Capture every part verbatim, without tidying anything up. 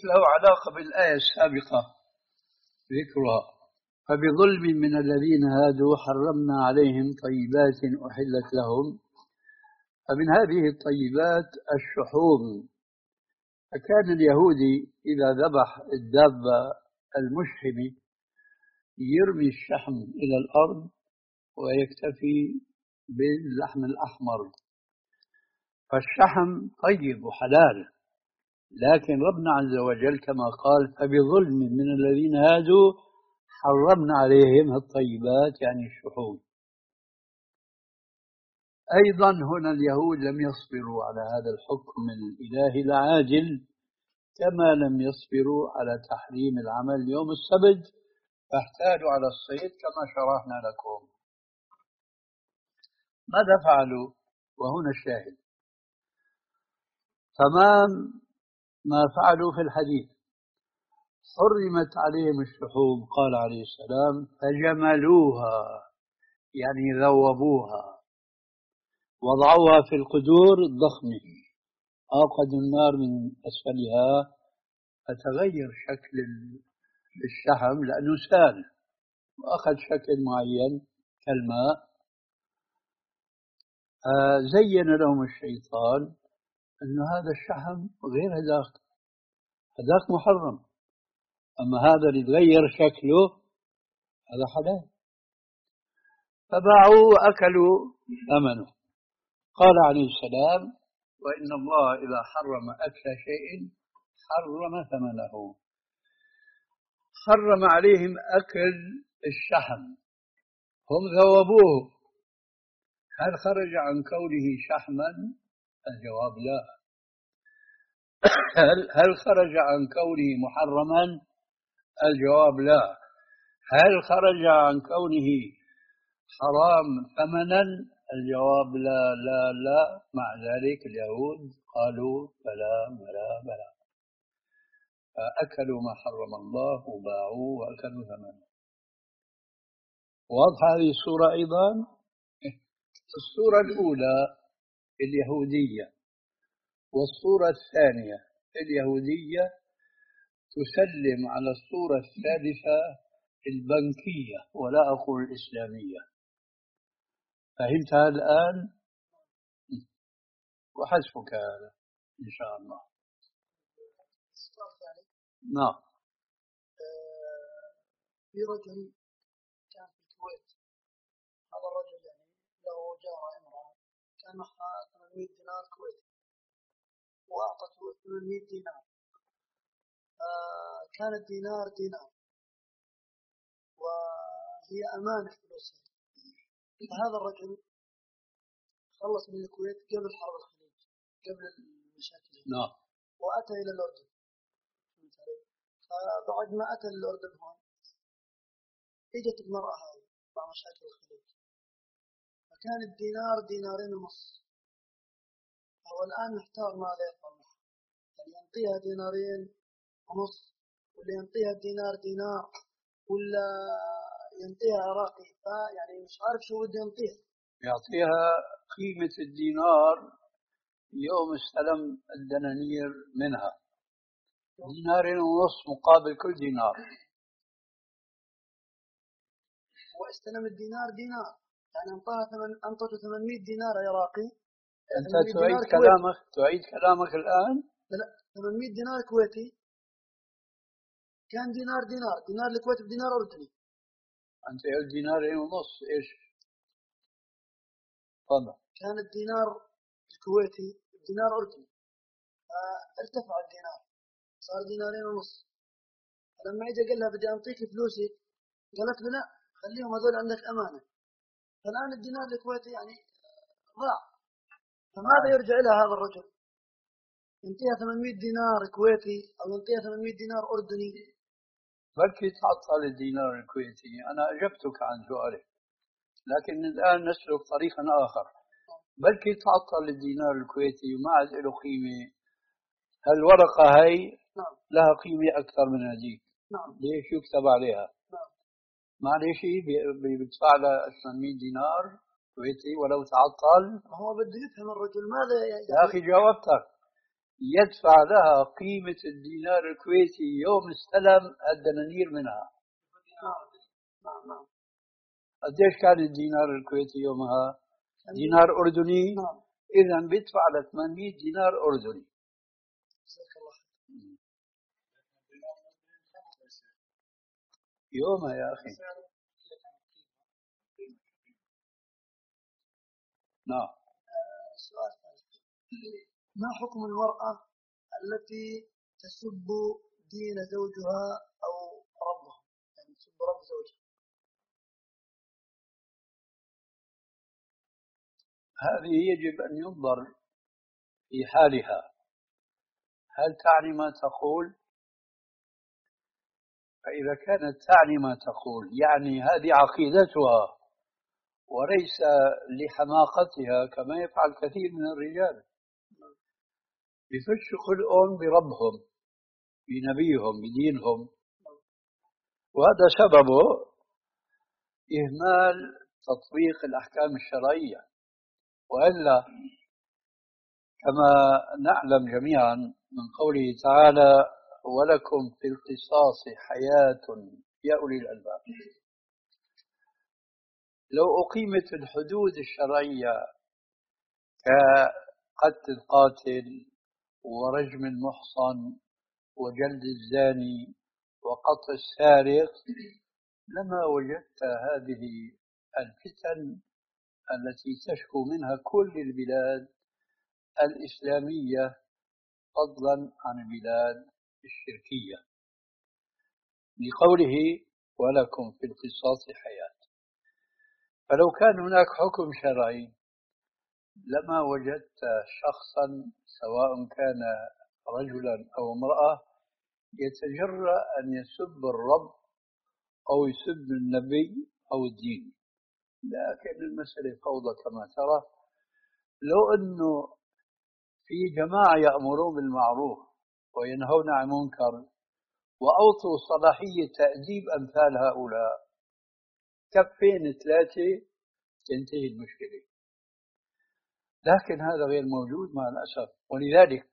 له علاقة بالآية السابقة ذكرها. فبظلم من الذين هادوا حرمنا عليهم طيبات أحلت لهم. فمن هذه الطيبات الشحوم. فكان اليهودي إذا ذبح الدابة المشحمة يرمي الشحم إلى الأرض ويكتفي باللحم الأحمر. فالشحم طيب وحلال، لكن ربنا عز وجل كما قال فبظلم من الذين هادوا حرمنا عليهم الطيبات يعني الشحوم. أيضا هنا اليهود لم يصبروا على هذا الحكم الإلهي العاجل كما لم يصبروا على تحريم العمل يوم السبت، فاحتالوا على الصيد كما شرحنا لكم. ماذا فعلوا؟ وهنا الشاهد تمام ما فعلوا في الحديث. حرمت عليهم الشحوم، قال عليه السلام فجملوها يعني ذوبوها، وضعوها في القدور الضخمة، أوقدوا النار من أسفلها فتغير شكل الشحم لأنه سال وأخذ شكل معين كالماء. آه زين لهم الشيطان أن هذا الشحم غير هذاك، هذاك محرم، أما هذا اللي تغير شكله هذا حلال. فباعوا وأكلوا ثمنه. قال عليه السلام وإن الله إذا حرم أكل شيء حرم ثمنه. حرم عليهم أكل الشحم، هم ذوبوه، هل خرج عن كونه شحما؟ الجواب لا. هل, هل خرج عن كونه محرما؟ الجواب لا. هل خرج عن كونه حرام ثمنا؟ الجواب لا لا لا. مع ذلك اليهود قالوا بلى بلى بلى، فأكلوا ما حرم الله وباعوا وأكلوا ثمنه. واضحة هذه الصورة أيضا. الصورة الأولى اليهودية، والصورة الثانية اليهودية تسلم على الصورة الثالثة البنكية ولا أقول الإسلامية. فهمتها الآن؟ وحسبك هذا إن شاء الله. نعم. في رجل كان في الكويت، هذا الرجل يعني له جارة امرأة كان معها ثمانمائة دينار كويتي وأعطته ثمانمائة دينار. كان الدينار دينار وهي أمانة فلوسها. فهذا الرجل خلص من الكويت قبل حرب الخليج، قبل المشاكل، نعم، وأتى إلى الأردن. فبعد ما أتى الأردن هون اجت المرأة هذه مع مشاكل الخليج، فكان الدينار دينارين ونص. هو الآن محتار ماذا يفعل، يعني ينطيها دينارين ونص ولا ينطيها الدينار دينار ولا ينطيها عراقي، فيعني مش عارف شو بده ينطيها. يعطيها قيمة الدينار يوم استلم الدنانير منها، دينارين ونص مقابل كل دينار. واستلم الدينار دينار، يعني انطاها ثمن انطته ثمانمائة دينار عراقي. انت تعيد كلامك تعيد كلامك الان؟ لا، ثمانمائة دينار كويتي كان دينار دينار دينار الكويت بدينار اردني. انت قلت دينارين ونص، ايش؟ تفضل. كان الدينار الكويتي دينار اردني، فارتفع الدينار صار دينارين ونص. فلما اجى قال لها بدي انطيك فلوسي، قالت له لا، خليهم هذول عندك امانه. فالان الدينار الكويتي يعني ضاع، فماذا يرجع لها هذا الرجل؟ ينطيها ثمانمائة دينار كويتي او ينطيها ثمانمائة دينار اردني؟ بلكي تعطل الدينار الكويتي. انا اجبتك عن سؤالك، لكن الان نسلك طريقا اخر. بلكي تعطل الدينار الكويتي وما عاد له قيمه. هالورقه هي نعم لها قيمه اكثر من هذيك. نعم. ليش يكتب عليها؟ نعم. معلش بيدفع لها ثمانمائة دينار كويتي ولو تعطل. هو بده يفهم الرجل ماذا يعني. يا اخي جاوبتك، يدفع لها قيمة الدينار الكويتي يوم استلم الدنانير منها. نعم نعم. قديش كان الدينار الكويتي يومها؟ دينار أردني. نعم. إذا بيدفع ل ثمانمئة دينار أردني. جزاك الله خير. يومها يا أخي. نعم. سؤال ما حكم المرأة التي تسب دين زوجها أو ربه، يعني تسب رب زوجها؟ هذه يجب أن ينظر في حالها، هل تعني ما تقول؟ فإذا كانت تعني ما تقول يعني هذه عقيدتها وليس لحماقتها كما يفعل كثير من الرجال، بفش خلقهم بربهم بنبيهم بدينهم، وهذا سببه إهمال تطبيق الأحكام الشرعية. وإلا كما نعلم جميعا من قوله تعالى ولكم في القصاص حياة يا أولي الألباب، لو أقيمت الحدود الشرعية كقتل القاتل ورجم المحصن وجلد الزاني وقطع السارق لما وجدت هذه الفتن التي تشكو منها كل البلاد الإسلامية فضلا عن البلاد الشركية، لقوله ولكم في القصاص حياة. فلو كان هناك حكم شرعي لما وجدت شخصا سواء كان رجلا أو امرأة يتجرأ أن يسب الرب أو يسب النبي أو الدين. لكن المسألة فوضى كما ترى. لو أنه في جماعة يأمرون بالمعروف وينهون عن المنكر وأعطوا صلاحية تأديب أمثال هؤلاء كفين ثلاثة تنتهي المشكلة، لكن هذا غير موجود مع الأسف. ولذلك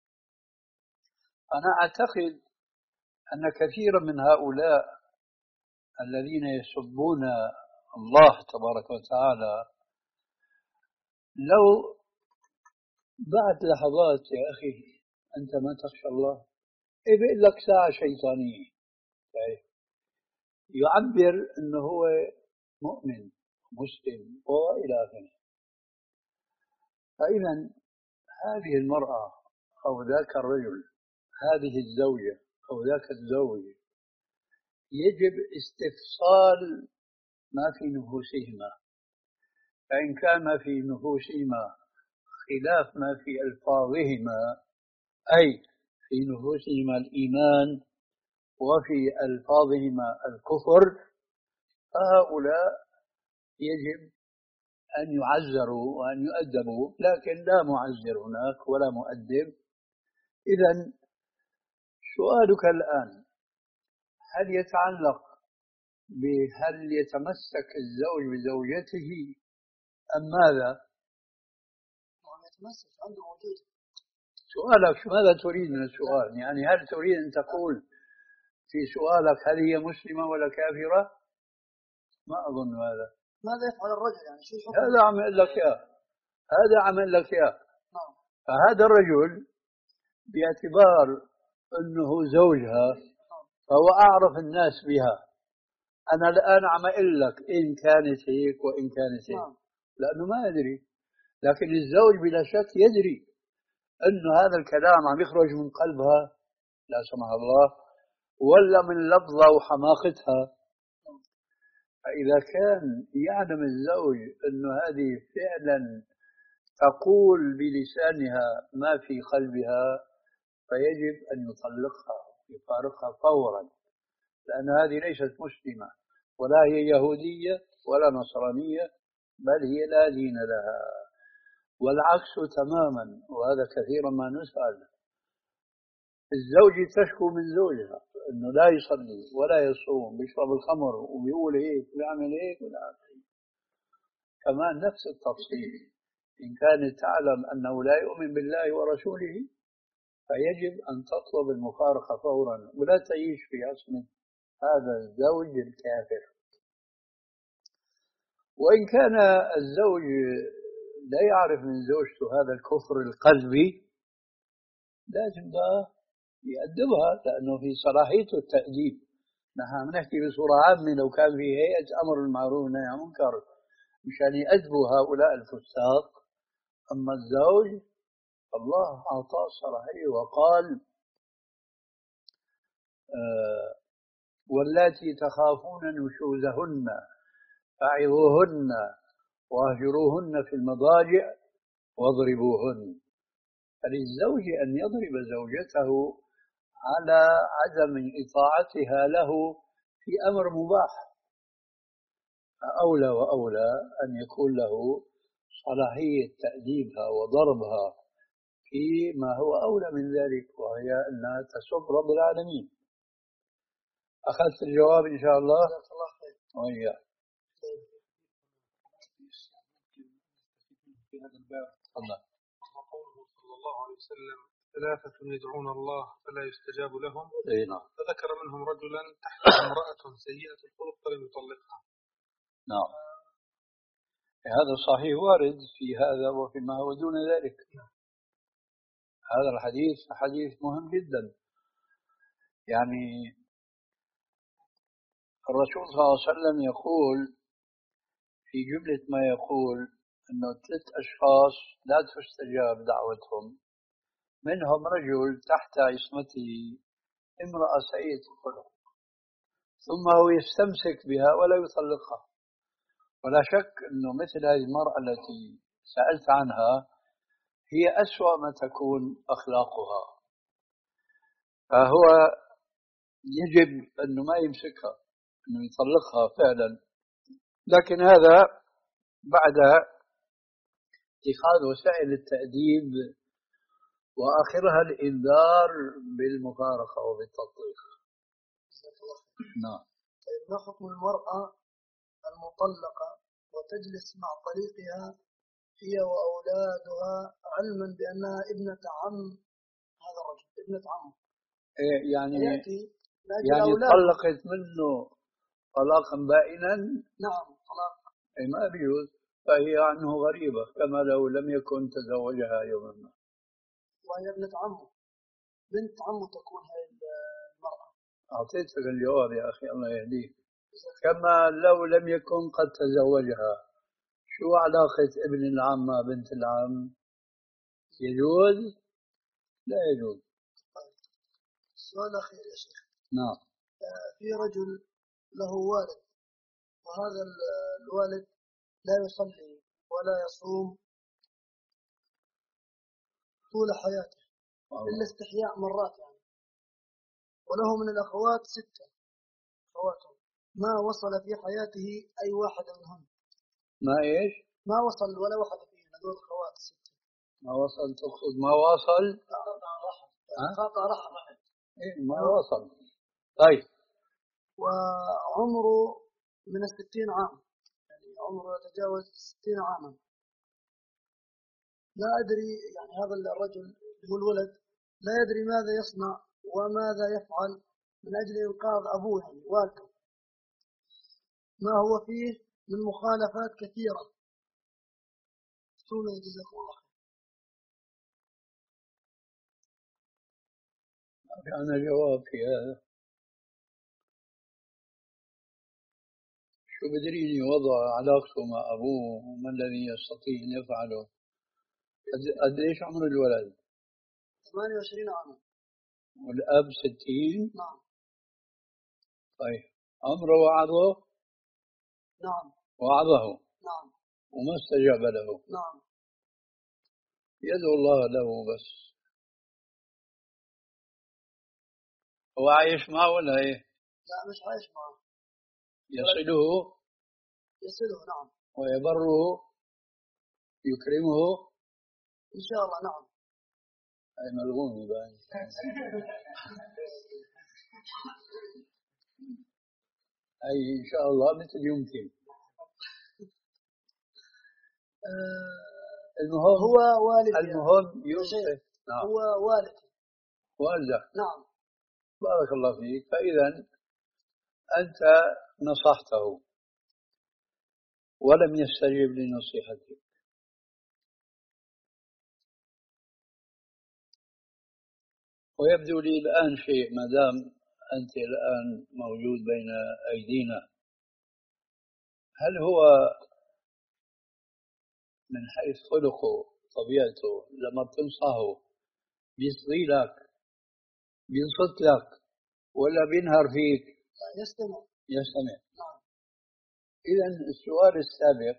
أنا أعتقد أن كثيرا من هؤلاء الذين يسبون الله تبارك وتعالى لو بعد لحظات يا أخي أنت ما تخشى الله، إيه بيقول لك ساعة شيطانية يعبر أنه هو مؤمن مسلم وإلى آخره. فإذا هذه المرأة أو ذاك الرجل، هذه الزوجة أو ذاك الزوج، يجب استفصال ما في نفوسهما، فإن كان في نفوسهما خلاف ما في ألفاظهما أي في نفوسهما الإيمان وفي ألفاظهما الكفر، فهؤلاء يجب أن يعزروا وأن يؤدبوا، لكن لا معزر هناك ولا مؤدب. إذن سؤالك الآن هل يتعلق بهل يتمسك الزوج بزوجته أم ماذا؟ يتمسك عنده موجود. سؤالك ماذا تريد من السؤال؟ يعني هل تريد أن تقول في سؤالك هل هي مسلمة ولا كافرة؟ ما أظن هذا. ماذا يفعل الرجل يعني شو الحكم؟ هذا عمل لك إياه، هذا عمل لك إياه. نعم. فهذا الرجل باعتبار أنه زوجها فهو أعرف الناس بها. أنا الآن عم أقول لك إن كانت هيك وإن كانت هيك. نعم. لأنه ما يدري، لكن الزوج بلا شك يدري أنه هذا الكلام عم يخرج من قلبها لا سمح الله ولا من لفظها وحماقتها. فإذا كان يعلم الزوج أنه هذه فعلا تقول بلسانها ما في قلبها فيجب أن يطلقها يفارقها فورا، لأن هذه ليست مسلمة ولا هي يهودية ولا نصرانية، بل هي لا دين لها. والعكس تماما، وهذا كثيرا ما نسأل، الزوج تشكو من زوجها أنه لا يصلي ولا يصوم، بيشرب الخمر وبيقول هيك ويعمل هيك ولا كمان نفس التفصيل. إن كانت تعلم أنه لا يؤمن بالله ورسوله فيجب أن تطلب المفارقة فورا ولا تعيش في عصمة هذا الزوج الكافر. وإن كان الزوج لا يعرف من زوجته هذا الكفر القلبي لازم بقى يأدبها، لأنه في صلاحيته التأديب. نحن بنحكي بصورة عامة لو كان في هيئة أمر بالمعروف والنهي عن المنكر مشان يأدبوا هؤلاء الفساق. أما الزوج الله أعطاه صلاحية وقال آه واللاتي تخافون نشوزهن فعظوهن واهجروهن في المضاجع واضربوهن. فللزوج أن يضرب زوجته على عدم إطاعتها له في أمر مباح، فأولى وأولى أن يكون له صلاحية تأديبها وضربها فيما هو أولى من ذلك، وهي أنها تسب رب العالمين. أخذت الجواب إن شاء الله؟ وإياك. في هذا الباب الله قوله صلى الله عليه وسلم ثلاثة يدعون الله فلا يستجاب لهم، فذكر منهم رجلا تحته امرأة سيئة الخلق فلم يطلقها. نعم، هذا صحيح وارد في هذا وفيما هو دون ذلك. هذا الحديث حديث مهم جدا. يعني الرسول صلى الله عليه وسلم يقول في جملة ما يقول أنه ثلاث أشخاص لا تستجاب دعوتهم، منهم رجل تحت عصمته امرأة سيئة الخلق ثم هو يستمسك بها ولا يطلقها. ولا شك أنه مثل هذه المرأة التي سألت عنها هي أسوأ ما تكون أخلاقها، فهو يجب أنه ما يمسكها، أنه يطلقها فعلا. لكن هذا بعد اتخاذ وسائل التأديب وآخرها الإنذار بالمفارقة وبالتطليق. نعم. طيب ما حكم المرأة المطلقة وتجلس مع طليقها هي وأولادها علما بأنها ابنة عم هذا الرجل، ابنة عمه؟ إيه يعني يعني طلقت منه طلاقا بائنا؟ نعم طلاق. إيه ما بيجوز، فهي عنه غريبة كما لو لم يكن تزوجها يوما ما. وهي ابنة عمه، بنت عمه تكون هذه المرأة. أعطيتك الجواب يا أخي الله يهديك. كما لو لم يكن قد تزوجها، شو علاقة ابن العم مع بنت العم؟ يجوز؟ لا يجوز. السؤال الأخير يا شيخ. نعم. في رجل له والد، وهذا الوالد لا يصلي ولا يصوم طول حياته إلا استحياء مرات يعني، وله من الأخوات ستة أخوات ما وصل في حياته أي واحد منهم. ما إيش؟ ما وصل ولا واحد فيهم هذول الأخوات ستة. ما وصل تقصد ما وصل؟ قطع رحم. قطع رحم. إيه ما وصل. طيب. وعمره من الستين عام، يعني عمره يتجاوز ستين عاما. لا أدري يعني هذا الرجل هو الولد لا يدري ماذا يصنع وماذا يفعل من أجل إنقاذ أبوه يعني والده، ما هو فيه من مخالفات كثيرة. سونا جزاكم الله خير. أنا جواب في هذا. شو بدريني وضع علاقته مع أبوه وما الذي يستطيع أن يفعله؟ قد إيش عمر الولد؟ ثمانية وعشرين عاما. والأب ستين؟ نعم. طيب عمره وعظه؟ نعم. وعظه؟ نعم. وما استجاب له؟ نعم. يدعو الله له بس. هو عايش معه ولا إيه؟ لا مش عايش معه. يصله؟ يصله نعم. ويبره؟ يكرمه؟ إن شاء الله نعم. أي ملغوم باين. أي إن شاء الله مثل يمكن. المهم هو والدي المهم يوسف. نعم. هو والدي واضح. نعم. بارك الله فيك. فإذا أنت نصحته ولم يستجب لنصيحتك، ويبدو لي الآن شيء، ما دام أنت الآن موجود بين أيدينا، هل هو من حيث خلقه طبيعته لما بتنصحه بيصغي لك بينصت لك ولا بينهر فيك؟ يستمع. يستمع. نعم. إذا السؤال السابق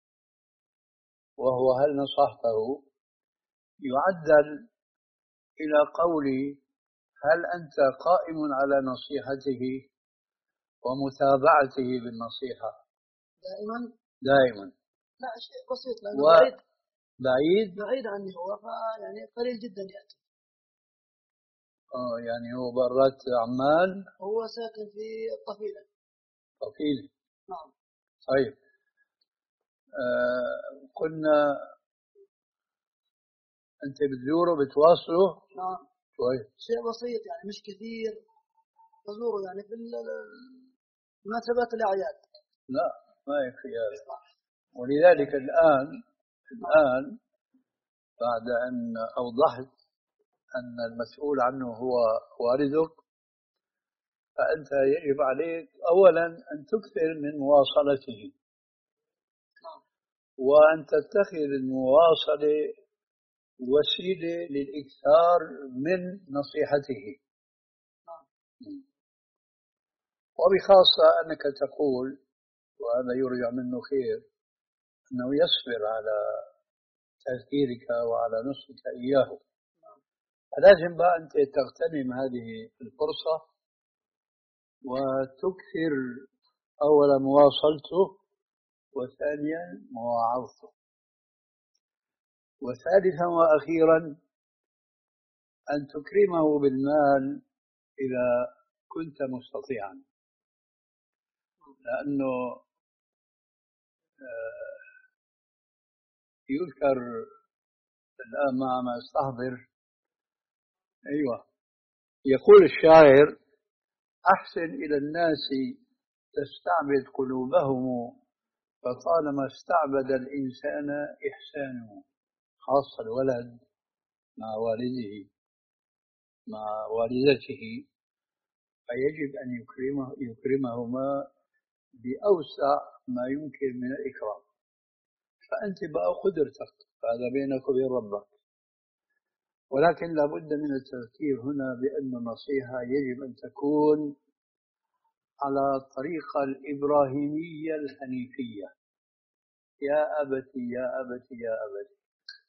وهو هل نصحته يعدل إلى قولي هل أنت قائم على نصيحته ومتابعته بالنصيحة؟ دائما. دائما. لا، شيء بسيط لأنه و... بعيد بعيد بعيد عني هو، يعني قليل جدا يأتي. اه يعني هو برات عمان، هو ساكن في الطفيلة. طفيلة. نعم. طيب. آه قلنا أنت بتزوره بتواصله؟ نعم. طيب. شيء بسيط يعني مش كثير، أزوره يعني في مناسبات الأعياد. لا ما يكفي هذا. ولذلك الآن الآن بعد أن أوضحت أن المسؤول عنه هو والدك، فأنت يجب عليك أولا أن تكثر من مواصلته، وأن تتخذ المواصلة وسيلة للإكثار من نصيحته، وبخاصة أنك تقول، وهذا يرجع منه خير، أنه يصبر على تذكيرك وعلى نصحك إياه. فلازم بقى أنت تغتنم هذه الفرصة وتكثر أولا مواصلته، وثانيا مواعظته، وثالثا وأخيرا أن تكرمه بالمال إذا كنت مستطيعا، لأنه يذكر الآن مع ما استحضر، أيوة، يقول الشاعر أحسن إلى الناس تستعبد قلوبهم، فطالما استعبد الإنسان إحسانه، خاصة الولد مع والده مع والدته، فيجب أن يكرمه يكرمهما بأوسع ما يمكن من الإكرام. فأنت بقى قدرتك، هذا بينك وبين ربك، ولكن لابد من التذكير هنا بأن النصيحة يجب أن تكون على الطريقة الإبراهيمية الحنيفية، يا أبتي يا أبتي يا أبتي.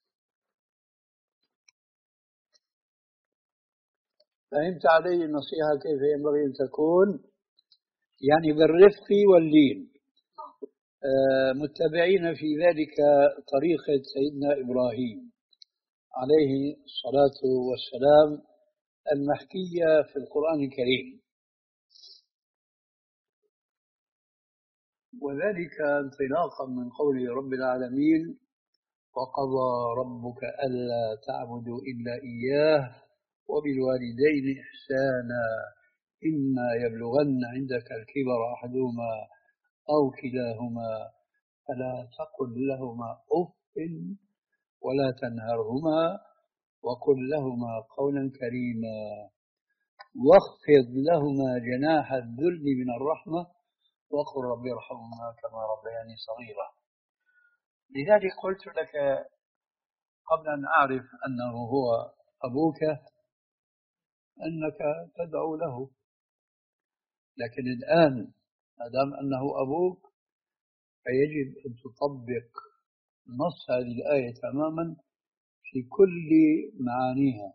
فهمت علي النصيحة كيف ينبغي أن تكون؟ يعني بالرفق واللين، متبعين في ذلك طريقة سيدنا إبراهيم عليه الصلاة والسلام المحكية في القرآن الكريم، وذلك انطلاقا من قول رب العالمين وقضى ربك ألا تعبدوا إلا إياه وبالوالدين إحسانا إما يبلغن عندك الكبر أحدهما أو كلاهما فلا تقل لهما أف ولا تنهرهما وقل لهما قولا كريما واخفض لهما جناح الذل من الرحمة وقل رب ارحمهما كما ربياني صغيرا. لذلك قلت لك قبل أن أعرف أنه هو أبوك أنك تدعو له، لكن الآن ما دام أنه أبوك فيجب أن تطبق نص هذه الآية تماما في كل معانيها،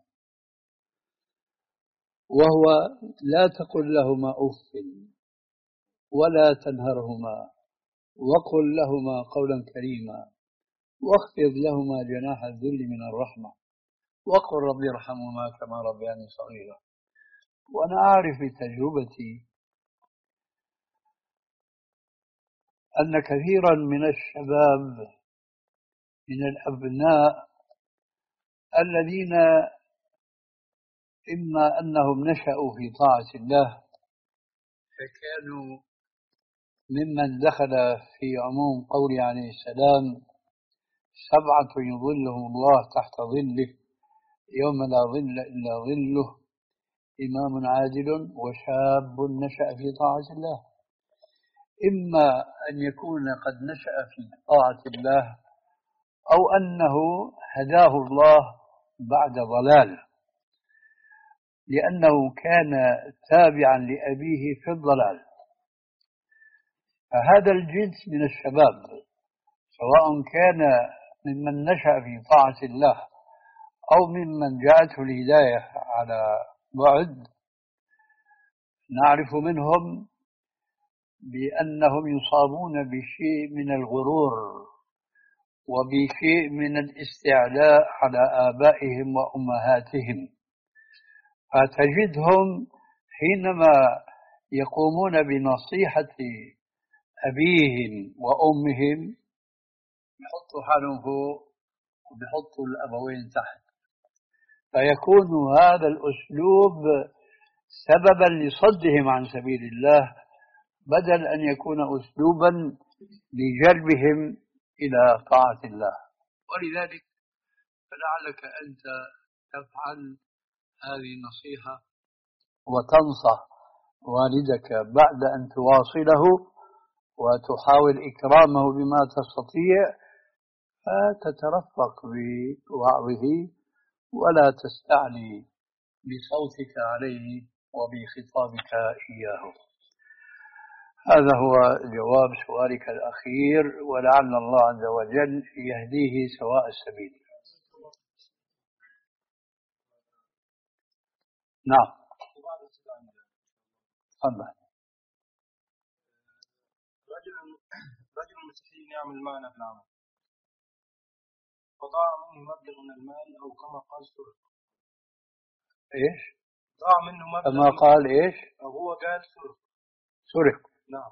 وهو لا تقل لهما أف ولا تنهرهما وقل لهما قولا كريما واخفض لهما جناح الذل من الرحمة وقل رب ارحمهما كما ربياني صغيرا. وأنا أعرف بتجربتي أن كثيرا من الشباب من الأبناء الذين إما أنهم نشأوا في طاعة الله فكانوا ممن دخل في عموم قوله عليه السلام: سبعة يظلهم الله تحت ظله يوم لا ظل إلا ظله، إمام عادل وشاب نشأ في طاعة الله. إما أن يكون قد نشأ في طاعة الله أو أنه هداه الله بعد ضلال، لأنه كان تابعا لأبيه في الضلال. فهذا الجنس من الشباب سواء كان ممن نشأ في طاعة الله أو ممن جاءته الهداية على بعد، نعرف منهم بأنهم يصابون بشيء من الغرور وبشيء من الاستعلاء على آبائهم وأمهاتهم، فتجدهم حينما يقومون بنصيحة أبيهم وأمهم بحطوا حالهم فوق وبحطوا الأبوين تحت، فيكون هذا الأسلوب سببا لصدهم عن سبيل الله بدل أن يكون أسلوبا لجلبهم إلى طاعة الله. ولذلك فلعلك أنت تفعل هذه النصيحة وتنصح والدك بعد أن تواصله وتحاول إكرامه بما تستطيع، فتترفق بوعظه ولا تستعلي بصوتك عليه وبخطابك إياه. هذا هو جواب سؤالك الأخير، ولعل الله عز وجل يهديه سواء السبيل. نعم. تفضل. رجل رجل مسيحي يعمل معنا في العمل، فضاع منه مبلغ من المال، أو كما قال سرق. إيش؟ ضاع منه مبلغ. كما قال إيش؟ أو هو قال سرق. سرق. نعم.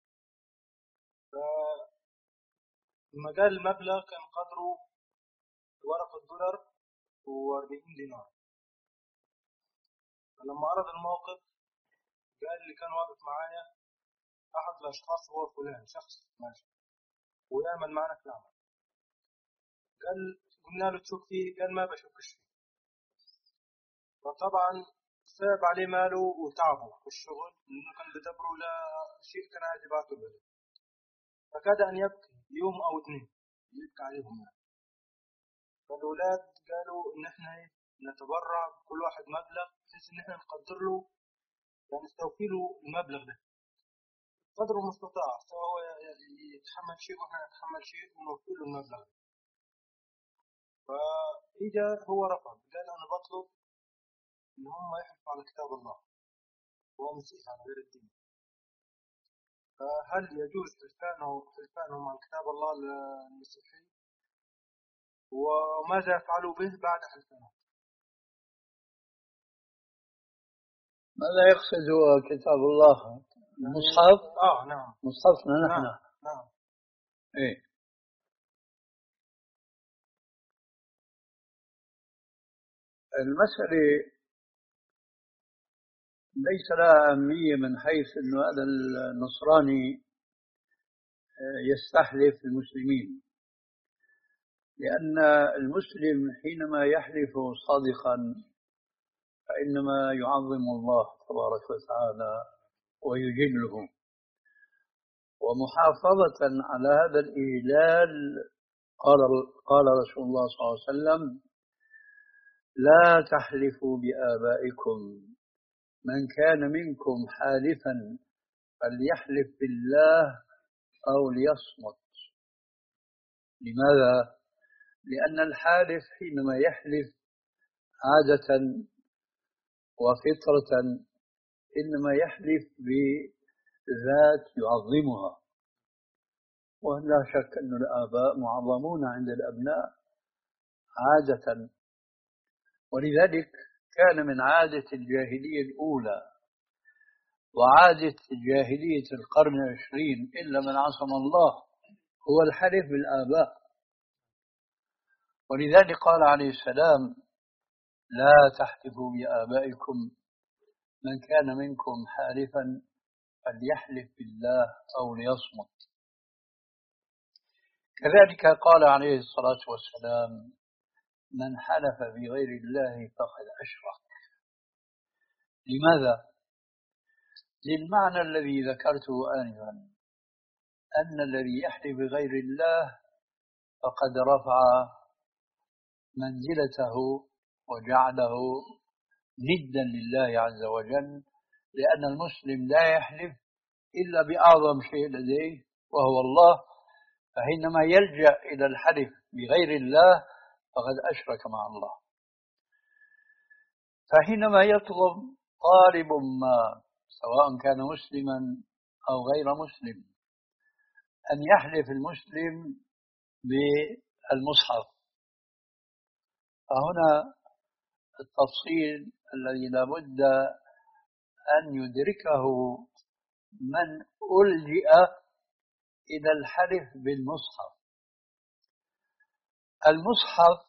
فلما قال المبلغ كان قدره ورقة دولار وأربعين دينار. فلما عرض الموقف قال اللي كان واقف معايا أحد الأشخاص هو فلان، شخص ماشي ويعمل معنا في العمل. قال قلنا له تشك فيه؟ قال ما بشكش فيه. فطبعا صعب عليه ماله وتعبه في الشغل، لأنه كان بدبره لشيء كان عايز يبعته له، فكاد أن يبكي يوم أو اثنين يبكي عليهم يعني. فالأولاد قالوا إن إحنا نتبرع كل واحد مبلغ بحيث إن إحنا نقدر له، يعني نستوفي له المبلغ ده قدر المستطاع، سواء هو يتحمل شيء وإحنا نتحمل شيء ونوفي له المبلغ. فإجا هو رفض، قال أنا بطلب إن هم يحفظوا على كتاب الله، وهو مسيحي على غير الدين. فهل يجوز حلفانه حلفانهم عن كتاب الله للمسيحي؟ وماذا يفعلوا به بعد حلفانه؟ ماذا يقصد هو كتاب الله؟ المصحف؟ آه نعم، مصحفنا نحن. نعم نعم. إيه. المسألة ليس لها أهمية من حيث أن هذا النصراني يستحلف المسلمين، لأن المسلم حينما يحلف صادقا فإنما يعظم الله تبارك وتعالى ويجله. ومحافظة على هذا الإجلال قال قال رسول الله صلى الله عليه وسلم: لا تحلفوا بآبائكم، من كان منكم حالفا فليحلف بالله أو ليصمت. لماذا؟ لأن الحالف حينما يحلف عادة وفطرة إنما يحلف بذات يعظمها، ولا شك أن الآباء معظمون عند الأبناء عادة. ولذلك كان من عادة الجاهلية الأولى وعادة جاهلية القرن العشرين إلا من عصم الله هو الحلف بالآباء. ولذلك قال عليه السلام: لا تحلفوا بآبائكم، من كان منكم حالفا فليحلف بالله أو ليصمت. كذلك قال عليه الصلاة والسلام: من حلف بغير الله فقد أشرك. لماذا؟ للمعنى الذي ذكرته آنفا، أن الذي يحلف بغير الله فقد رفع منزلته وجعله ندا لله عز وجل، لأن المسلم لا يحلف إلا بأعظم شيء لديه وهو الله، فحينما يلجأ إلى الحلف بغير الله فقد أشرك مع الله. فحينما يطلب طالب ما سواء كان مسلما أو غير مسلم أن يحلف المسلم بالمصحف، فهنا التفصيل الذي لابد أن يدركه من ألجئ إلى الحلف بالمصحف. المصحف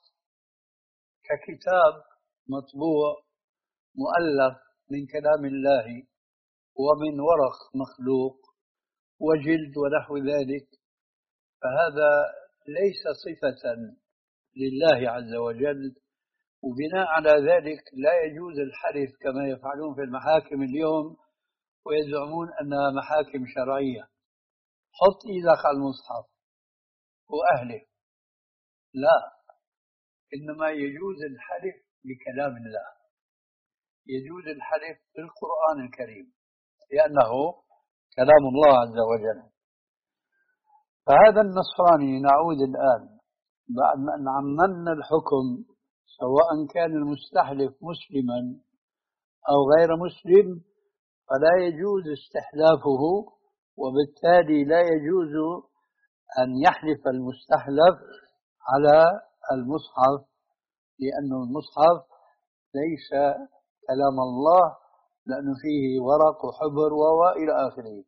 ككتاب مطبوع مؤلف من كلام الله ومن ورق مخلوق وجلد ونحو ذلك، فهذا ليس صفة لله عز وجل، وبناء على ذلك لا يجوز الحلف كما يفعلون في المحاكم اليوم ويزعمون أنها محاكم شرعية. حط إيدك على المصحف وأهله، لا، إنما يجوز الحلف بكلام الله، يجوز الحلف بالقرآن الكريم لأنه كلام الله عز وجل. فهذا النصراني، نعود الآن بعد أن عممنا الحكم سواء كان المستحلف مسلما أو غير مسلم، فلا يجوز استحلافه، وبالتالي لا يجوز أن يحلف المستحلف على المصحف، لأن المصحف ليس كلام الله، لأنه فيه ورق وحبر وإلى آخره،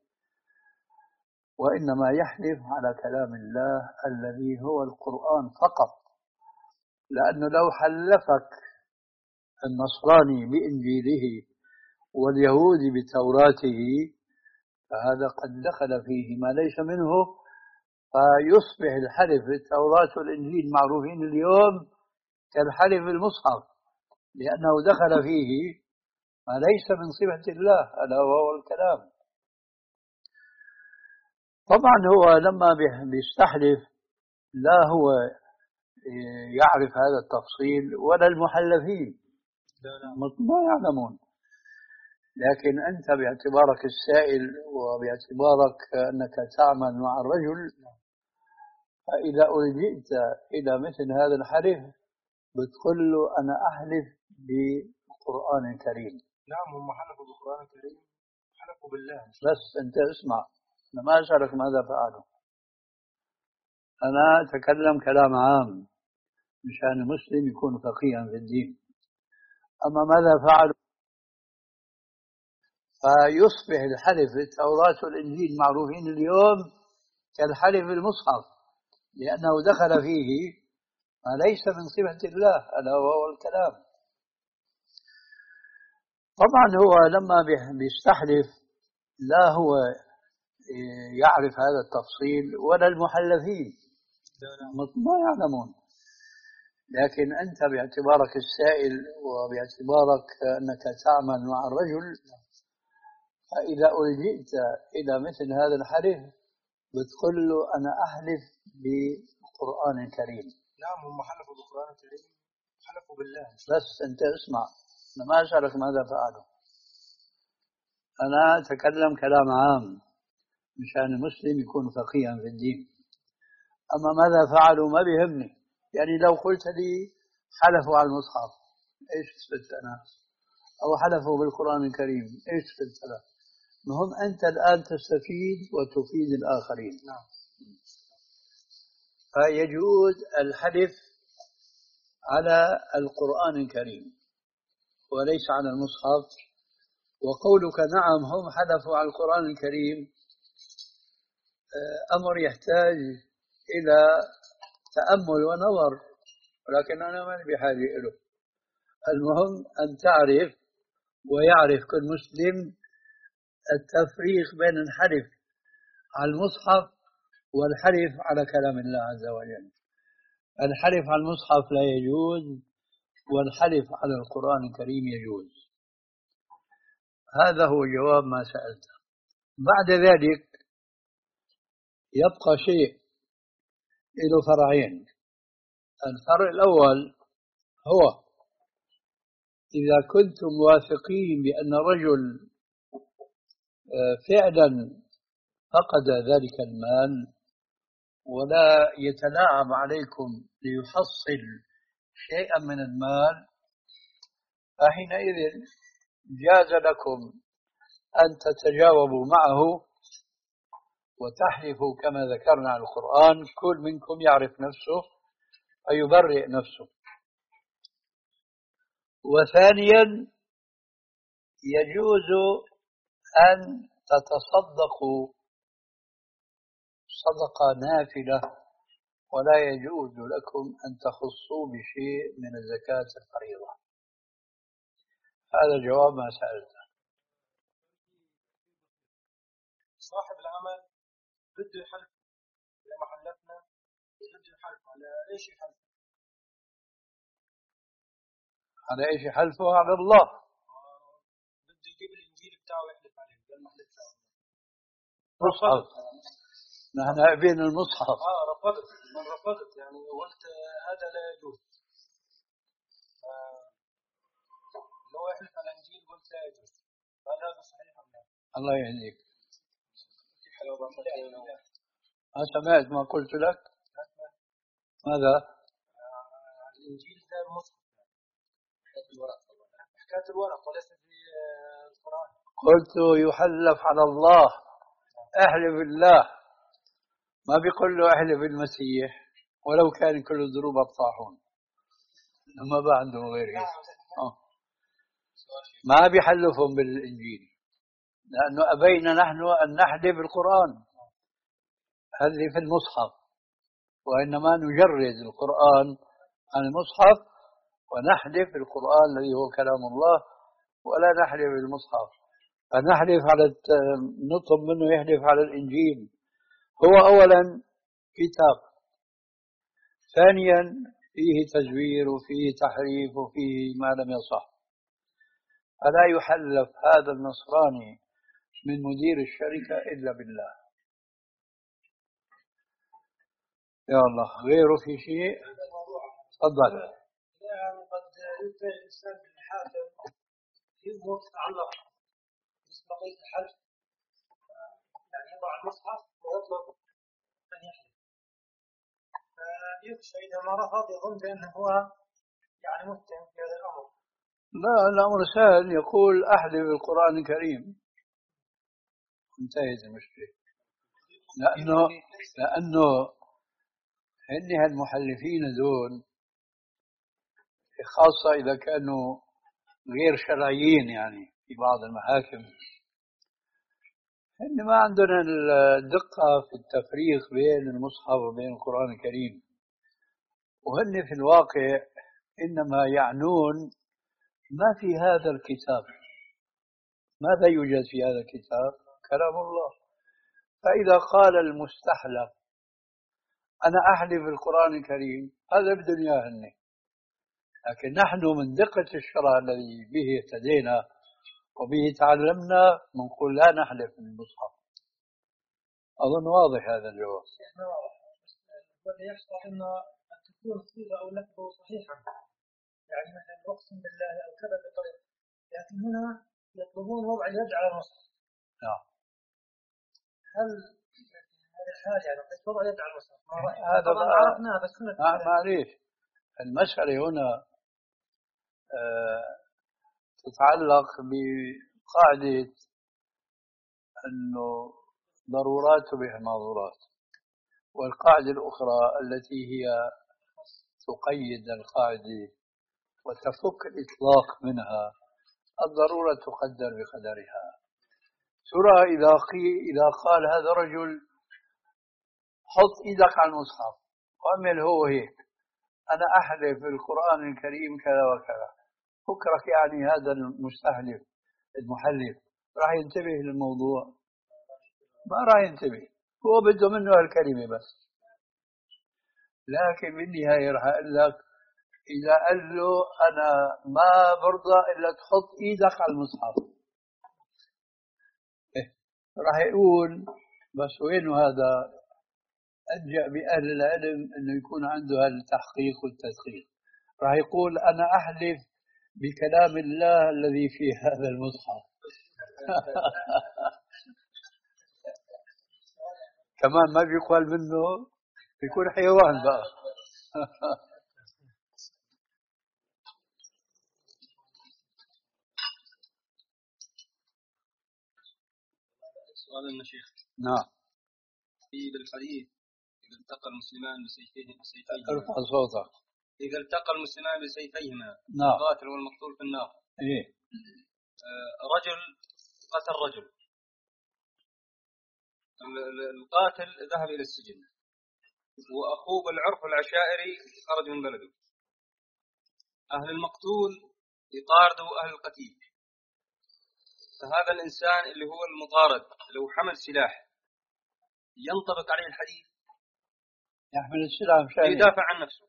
وإنما يحلف على كلام الله الذي هو القرآن فقط. لأنه لو حلفك النصراني بإنجيله واليهودي بتوراته فهذا قد دخل فيه ما ليس منه، فيصبح الحلف بالتوراة والإنجيل معروفين اليوم كالحلف بالمصحف، لأنه دخل فيه ما ليس من صفة الله ألا وهو الكلام. طبعا هو لما بيستحلف لا هو يعرف هذا التفصيل ولا المحلفين ما يعلمون، لكن أنت باعتبارك السائل وباعتبارك أنك تعمل مع الرجل، فإذا ألجئت إلى مثل هذا الحلف بتقول له أنا أحلف بالقرآن الكريم. نعم، هم حلفوا بالقرآن الكريم، حلفوا بالله. بس أنت اسمع، أنا ما أسألك ماذا فعلوا، أنا أتكلم كلام عام مشان المسلم يكون فقيها في الدين. أما ماذا فعلوا؟ فيصبح الحلف بالتوراة والإنجيل معروفين اليوم كالحلف بالمصحف، لأنه دخل فيه ما ليس من صفة الله ألا وهو الكلام. طبعا هو لما بيستحلف لا هو يعرف هذا التفصيل ولا المحلفين ما يعلمون، لكن أنت باعتبارك السائل وباعتبارك أنك تعمل مع الرجل، فإذا ألجئت إلى مثل هذا الحلف بتقول له أنا أحلف بالقرآن الكريم. نعم، هم حلفوا بالقرآن الكريم، حلفوا بالله. بس أنت اسمع، أنا ما أسألك ماذا فعلوا، أنا أتكلم كلام عام مشان المسلم يكون فقيها في الدين. أما ماذا فعلوا ما بيهمني، يعني لو قلت لي حلفوا على المصحف إيش استفدت أنا، أو حلفوا بالقرآن الكريم إيش استفدت أنا؟ المهم أنت الآن تستفيد وتفيد الآخرين. نعم. فيجوز الحلف على القرآن الكريم وليس على المصحف. وقولك نعم هم حلفوا على القرآن الكريم أمر يحتاج إلى تأمل ونظر، ولكن أنا ما بحاجة له. المهم أن تعرف ويعرف كل مسلم التفريق بين الحلف على المصحف والحلف على كلام الله عز وجل. الحلف على المصحف لا يجوز، والحلف على القرآن الكريم يجوز. هذا هو جواب ما سألته. بعد ذلك يبقى شيء له فرعين. الفرع الأول هو إذا كنتم واثقين بأن رجل فعلا فقد ذلك المال ولا يتلاعب عليكم ليحصل شيئا من المال، فحينئذ جاز لكم أن تتجاوبوا معه وتحلفوا كما ذكرنا على القرآن، كل منكم يعرف نفسه ويبرئ نفسه. وثانيا يجوز أن تتصدقوا صدقة نافلة، ولا يجوز لكم أن تخصوا بشيء من الزكاة الفريضة. هذا جواب ما سألته. صاحب العمل بده يحلف إذا ما حلفنا، بده يحلف على إيش يحلف؟ على إيش يحلفه؟ على الله. بده يجيب الإنجيل بتاعه يحلف عليه قال ما حلفت على مصحف. نحن بين المصحف. اه رفضت من رفضت يعني قلت هذا لا يجوز. آه لو يحلف على الإنجيل قلت لا يجوز. هل هذا صحيح أم لا؟ الله يهديك. ما سمعت ما قلت لك؟ ماذا؟ الإنجيل ده المصحف، حكاية الورق وليس في القرآن. قلت يحلف على الله، احلف بالله، ما بيقول له احلف بالمسيح ولو كان كل الضروب الطاحون، ما بقى عندهم غير هيك. آه. ما بيحلفهم بالإنجيل لأنه أبينا نحن أن نحلف بالقرآن، هذه في المصحف، وإنما نجرد القرآن عن المصحف ونحلف بالقرآن الذي هو كلام الله، ولا نحلف بالمصحف. فنحلف على نطلب منه يحلف على الإنجيل. هو أولا كتاب، ثانيا فيه تزوير وفيه تحريف وفيه ما لم يصح، فلا يحلف هذا النصراني من مدير الشركة إلا بالله. يا الله، غيره في شيء؟ تفضل. يعني قد يبتغي الإنسان بالحاكم في أمور تتعلق بقضية الحج، يعني يضع المصحف ويطلب أن يحلف، فيخشى إذا ما رفض يظن بأنه هو يعني متهم في هذا الأمر. لا، الأمر سهل، يقول أحلف بالقرآن الكريم، انتهت المشكلة. لأنه لأنه هن المحلفين دول خاصة إذا كانوا غير شرعيين، يعني في بعض المحاكم هن ما عندنا الدقة في التفريق بين المصحف وبين القرآن الكريم، وهن في الواقع إنما يعنون ما في هذا الكتاب. ماذا يوجد في هذا الكتاب؟ كلام الله. فإذا قال المستحلف أنا أحلف بالقرآن الكريم، هذا بدنياه هن. لكن نحن من دقة الشرع الذي به اهتدينا وبه تعلمنا نقول لا نحلف بالمصحف. أظن واضح هذا الجواب. والذي يحصل أن تكون الصيغة أو لفظه صحيحا، يعني مثلا أقسم بالله أو كذا بطريقة، لكن هنا يطلبون وضع اليد على المصحف. نعم. هل هذا الحال يعني وضع اليد على المصحف؟ هذا طبعا عرفناه بس ما معليش. المسألة هنا آه تتعلق بقاعدة أنه ضرورات تبيح المحظورات، والقاعدة الأخرى التي هي تقيد القاعدة وتفك الإطلاق منها، الضرورة تقدر بقدرها. ترى إذا إذا قال هذا رجل حط إيدك على المصحف وأعمل هو هيك، أنا أحلف بالقرآن الكريم كذا وكذا، فكرك يعني هذا المستحلف المحلف راح ينتبه للموضوع؟ ما راح ينتبه، هو بده منه هالكلمة بس. لكن بالنهاية راح أقول لك إذا قال له أنا ما برضى إلا تحط إيدك على المصحف، إيه؟ راح يقول بس وين هذا؟ ألجأ بأهل العلم أنه يكون عنده هالتحقيق والتدقيق. راح يقول أنا أحلف بكلام الله الذي في هذا المصحف. كمان ما بيقبل منه، بيكون حيوان بقى. سؤال المشيخ. نعم. في بالحديث إذا التقى المسلمان بسيفيهما ارفع صوتك. إذا التقى المسلمان بسيفيهما نعم. القاتل والمقتول في النار. إيه. آه رجل قتل رجل، القاتل ذهب إلى السجن وأخوه بالعرف العشائري خرج من بلده، أهل المقتول يطاردوا أهل القتيل، فهذا الإنسان اللي هو المطارد لو حمل سلاح ينطبق عليه الحديث؟ يحمل السلاح مشان يدافع عن نفسه.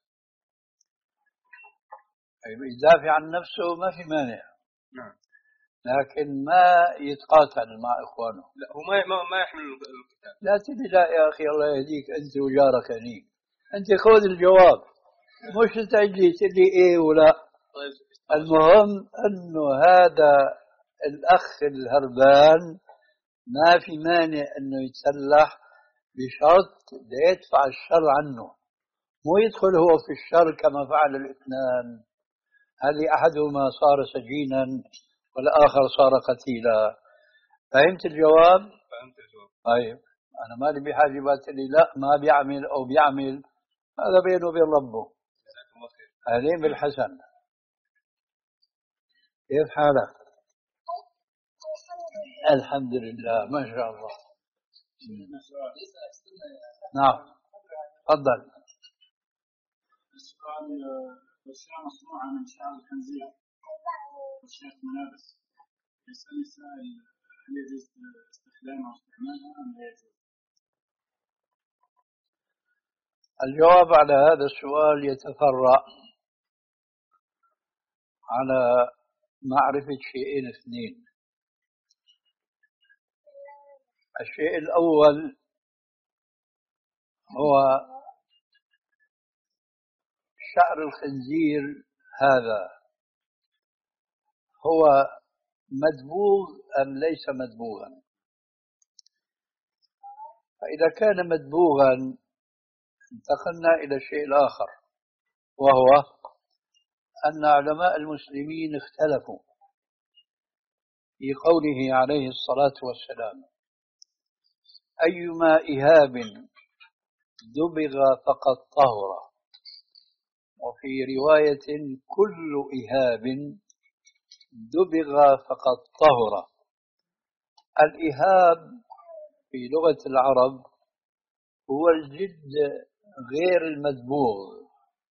يدافع عن نفسه ما في مانع. نعم. لكن ما يتقاتل مع إخوانه. لا هو ما ما يحمل القتال. لا تدري، لا يا أخي الله يهديك، أنت وجارك هنيك، أنت خذ الجواب، مش تجي تدري إيه ولا. طيب. المهم أنه هذا الأخ الهربان ما في مانع أنه يتسلح بشرط ليدفع الشر عنه، مو يدخل هو في الشر كما فعل الاثنان، هذه أحدهما صار سجينا والآخر صار قتيلا. فهمت الجواب؟ فهمت الجواب. طيب أنا مالي بحاجة باتلي لا ما بيعمل أو بيعمل، هذا بينه وبين ربه. أهلين بالحسن، كيف حالك؟ الحمد لله ما شاء الله. نعم تفضل. السؤال الأشياء مصنوعة من شعر الخنزير والشيخ ملابس، يسأل السائل هل يجوز استخدامها واستعمالها أم لا يجوز؟ الجواب على هذا السؤال يتفرع على معرفة شيئين اثنين. الشيء الأول هو شعر الخنزير، هذا هو مدبوغ أم ليس مدبوغا؟ فإذا كان مدبوغا انتقلنا إلى الشيء الآخر، وهو أن علماء المسلمين اختلفوا في قوله عليه الصلاة والسلام أيما إهاب دبغ فقد طهر، وفي رواية كل إهاب دبغ فقد طهر. الإهاب في لغة العرب هو الجلد غير المدبوغ،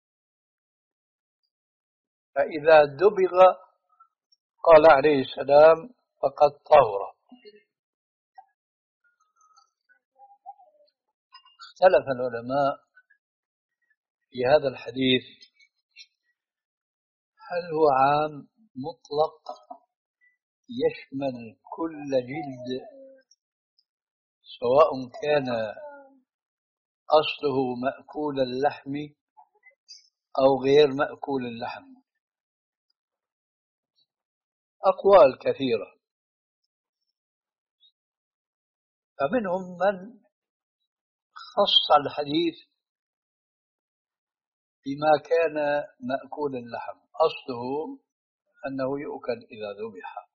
فإذا دبغ قال عليه السلام فقد طهر. اختلف العلماء في هذا الحديث، هل هو عام مطلق يشمل كل جلد سواء كان أصله مأكول اللحم أو غير مأكول اللحم؟ أقوال كثيرة، فمنهم من خص الحديث بما كان مأكول اللحم، أصله أنه يؤكل إذا ذبح،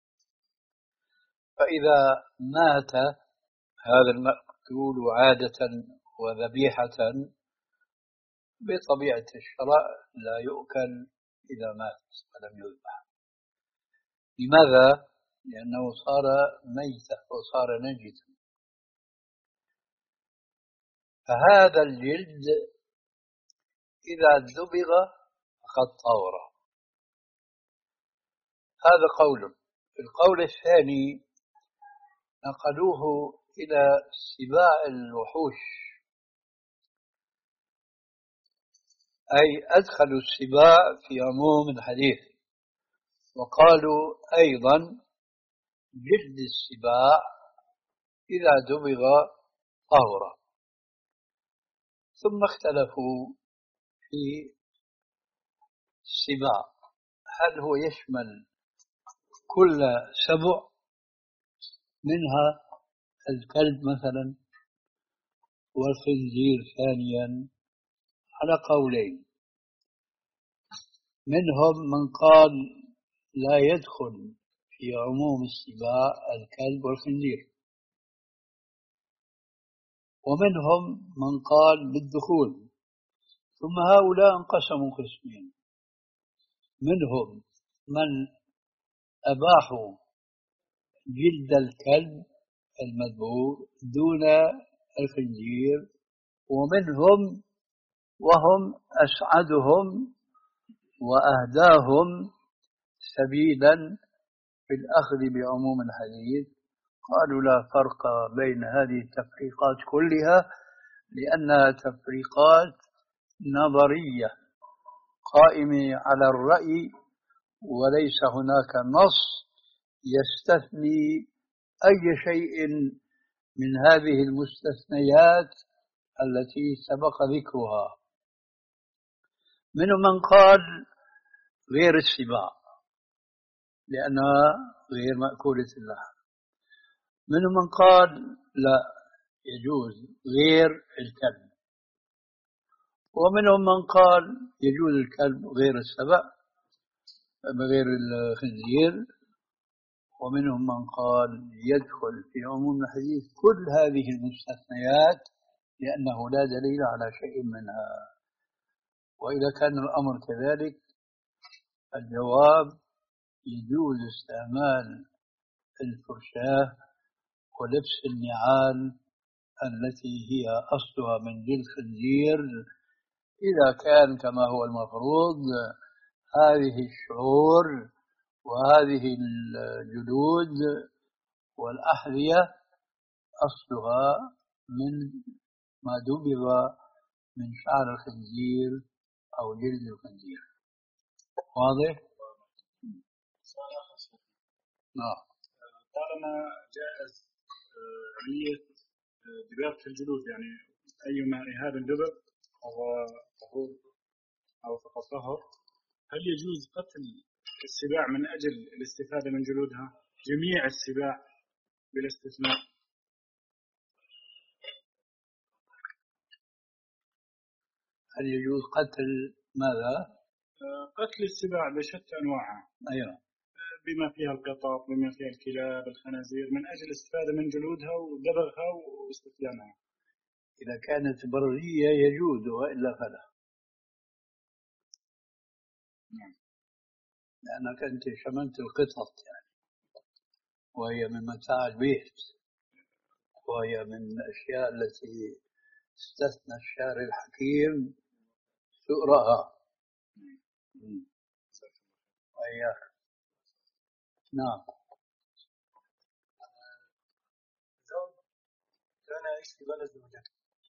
فإذا مات هذا المأكول عادة وذبيحة بطبيعة الشرع لا يؤكل إذا مات ولم يذبح. لماذا؟ لأنه صار ميتا وصار نجسا. فهذا الجلد إذا دبغ فقد طهر، هذا قول. القول الثاني نقلوه إلى سباع الوحوش، أي أدخلوا السباع في عموم الحديث، وقالوا أيضا جلد السباع إذا دبغ طهر. ثم اختلفوا في السباع، هل هو يشمل كل سبع منها الكلب مثلا والخنزير ثانيا، على قولين. منهم من قال لا يدخل في عموم السباع الكلب والخنزير، ومنهم من قال بالدخول. ثم هؤلاء انقسموا قسمين، منهم من أباحوا جلد الكلب المذبوح دون الخنزير، ومنهم وهم أسعدهم وأهداهم سبيلا في الأخذ بعموم الحديث، قالوا لا فرق بين هذه التفريقات كلها، لأنها تفريقات نظرية قائمة على الرأي، وليس هناك نص يستثني أي شيء من هذه المستثنيات التي سبق ذكرها. منهم من قال غير السباع لأنها غير مأكولة اللحم، منهم من قال لا يجوز غير الكلب، ومنهم من قال يجوز الكلب غير السبع غير الخنزير، ومنهم من قال يدخل في عموم الحديث كل هذه المستثنيات لأنه لا دليل على شيء منها. وإذا كان الأمر كذلك الجواب يجوز استعمال الفرشاة ولبس النعال التي هي أصلها من جلد خنزير، إذا كان كما هو المفروض هذه الشعور وهذه الجلود والأحذية أصلها من ما دبغ من شعر الخنزير أو جلد الخنزير. واضح؟ نعم. طالما جائز عملية دباغة الجلود، يعني أيما إهاب دبغ أو طهور أو فقط طهر، هل يجوز قتل السباع من أجل الاستفادة من جلودها؟ جميع السباع بلا استثناء. هل يجوز قتل ماذا؟ قتل السباع بشتى أنواعها. أيوة. بما فيها القطط، بما فيها الكلاب، الخنازير، من أجل الاستفادة من جلودها ودبغها واستخدامها. إذا كانت برية يجوز، وإلا فلا. نعم. لأنك أنت شملت القطط يعني، وهي من متاع البيت، وهي من الأشياء التي استثنى الشارع الحكيم سؤرها. وإياك. نعم. زوج كان يعيش في بلد زوجته،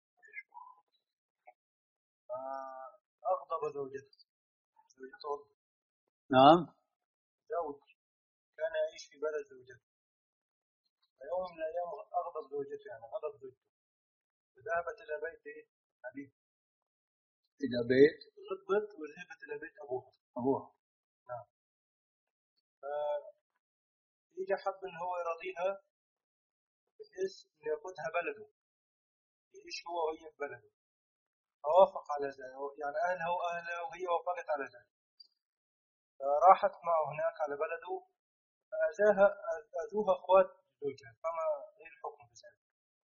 فأغضب زوجته زوجته أغضب. نعم. زوج كان يعيش في بلد زوجته، فيوم من الأيام أغضب زوجته، يعني غضب زوجته، فذهبت إلى بيت أبيه. إلى بيت غضبت وذهبت إلى بيت أبوها. أبوها. نعم. فإجا حب إن هو يرضيها بحيث إنه ياخذها بلده يعيش هو وهي في بلده، فوافق على ذلك، يعني أهله وأهله وهي وافقت على ذلك، فراحت معه هناك على بلده، فأذاها أذوها أخوات زوجها، فما إيه الحكم بذلك؟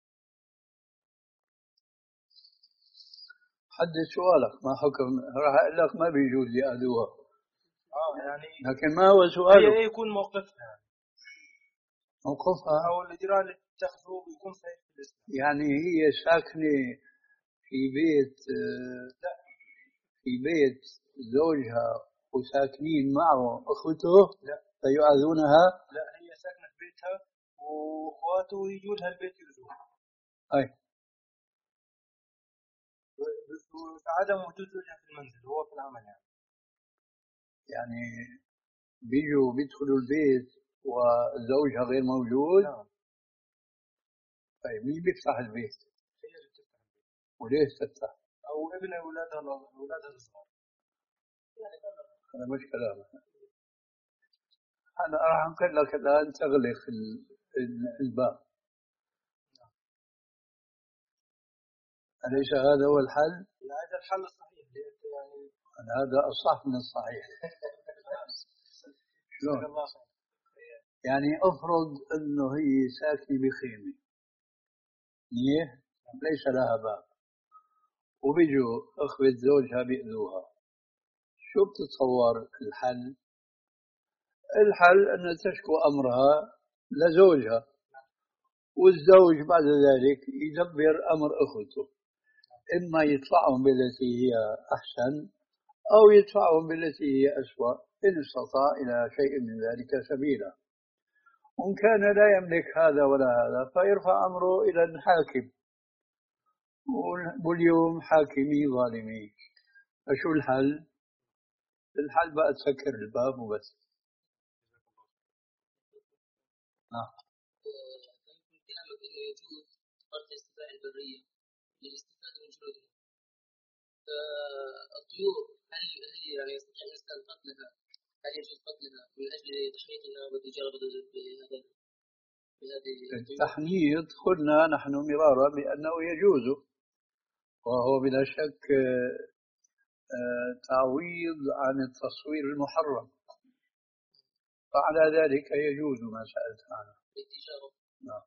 حدد سؤالك، ما حكم؟ راح أقول لك ما بيجوز يأذوها. آه يعني لكن ما هو سؤالك؟ هي يكون موقفها يعني. موقفها أو الإجراء اللي تتخذه بيكون صحيح في الإسلام. يعني هي ساكنة في بيت لا. في بيت زوجها وساكنين معه أخوته؟ لا، فيؤذونها. لا هي ساكنة في بيتها وأخواته يجوا لها البيت يؤذوها. أي. وعدم وجود زوجها في المنزل هو في العمل يعني. يعني بيجوا بيدخلوا البيت وزوجها غير موجود. نعم. طيب مين بيفتح البيت؟ هي اللي بتفتح البيت. وليش تفتح؟ أو ابن أولادها أولادها الصغار. هذا مش كلام. أنا راح أقول لك الآن تغلق الباب. أليس هذا هو الحل؟ هذا الحل الصحيح يعني. هذا أصح من الصحيح. شلون؟ يعني أفرض أنه هي ساكنة بخيمة نيه ليس لها باب وبيجوا أخوة زوجها بيأذوها، شو بتتصور الحل؟ الحل أن تشكو أمرها لزوجها والزوج بعد ذلك يدبر أمر أخوته، إما يدفعهم بالتي هي أحسن أو يدفعهم بالتي هي أسوأ إن استطاع إلى شيء من ذلك سبيلا. وإن كان لا يملك هذا ولا هذا فيرفع أمره إلى الحاكم، واليوم حاكمي ظالمي. فشو الحل؟ الحل بقى تسكر الباب وبس. نعم. كلامك انه يجوز فرض استيفاء البريه للاستفاده من جلودها. فالطيور هل هل يعني يستطيع الانسان قتلها؟ هل يجوز قتلها من اجل تحنيطها والتجاره بهذا بهذه التحنيط؟ قلنا نحن مرارا بأنه يجوز، وهو بلا شك تعويض عن التصوير المحرم، فعلى ذلك يجوز ما سألت عنه. التجاره. نعم.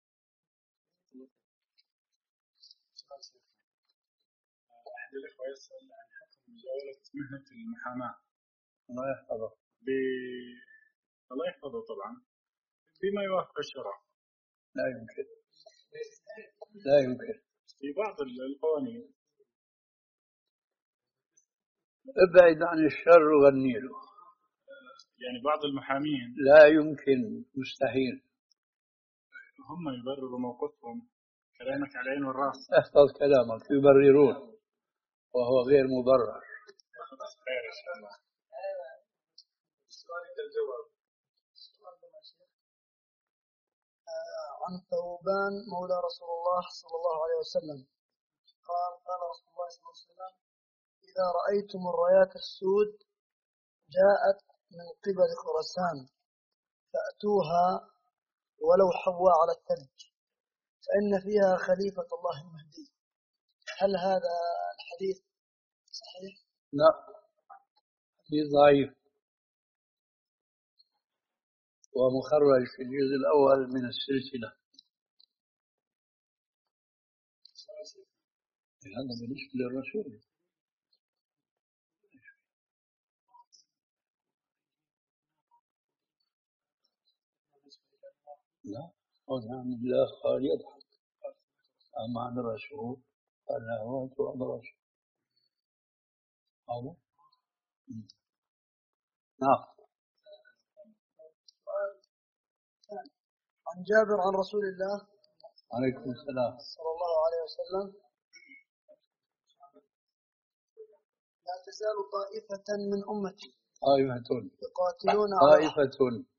أحد الإخوة يسأل عن حكم مزاولة مهنة المحاماة. الله يحفظه. ب... الله يحفظه طبعا بما يوافق الشرع. لا يمكن. لا يمكن. في بعض القوانين. ابعد عن الشر وغني له. يعني بعض المحامين لا يمكن، مستحيل. هم يبرروا موقفهم. كلامك على العين والراس. احفظ كلامك. يبررون وهو غير مبرر. خير إن شاء الله. عن ثوبان مولى رسول الله صلى الله عليه وسلم قال قال رسول الله صلى الله عليه وسلم: إذا رأيتم الرايات السود جاءت من قبل خراسان فأتوها ولو حوا على الثلج فإن فيها خليفة الله المهدي. هل هذا الحديث صحيح؟ لا، حديث ضعيف ومخرج في الجزء الأول من السلسلة. هذا بالنسبة للرسول. لا، قال عن الله قال يضحك، أما عن الرسول قال نهوات وأضرش. أو نعم. عن جابر عن رسول الله عليكم السلام صلى الله عليه وسلم: لا تزال طائفة من أمتي طائفة يقاتلون طائفة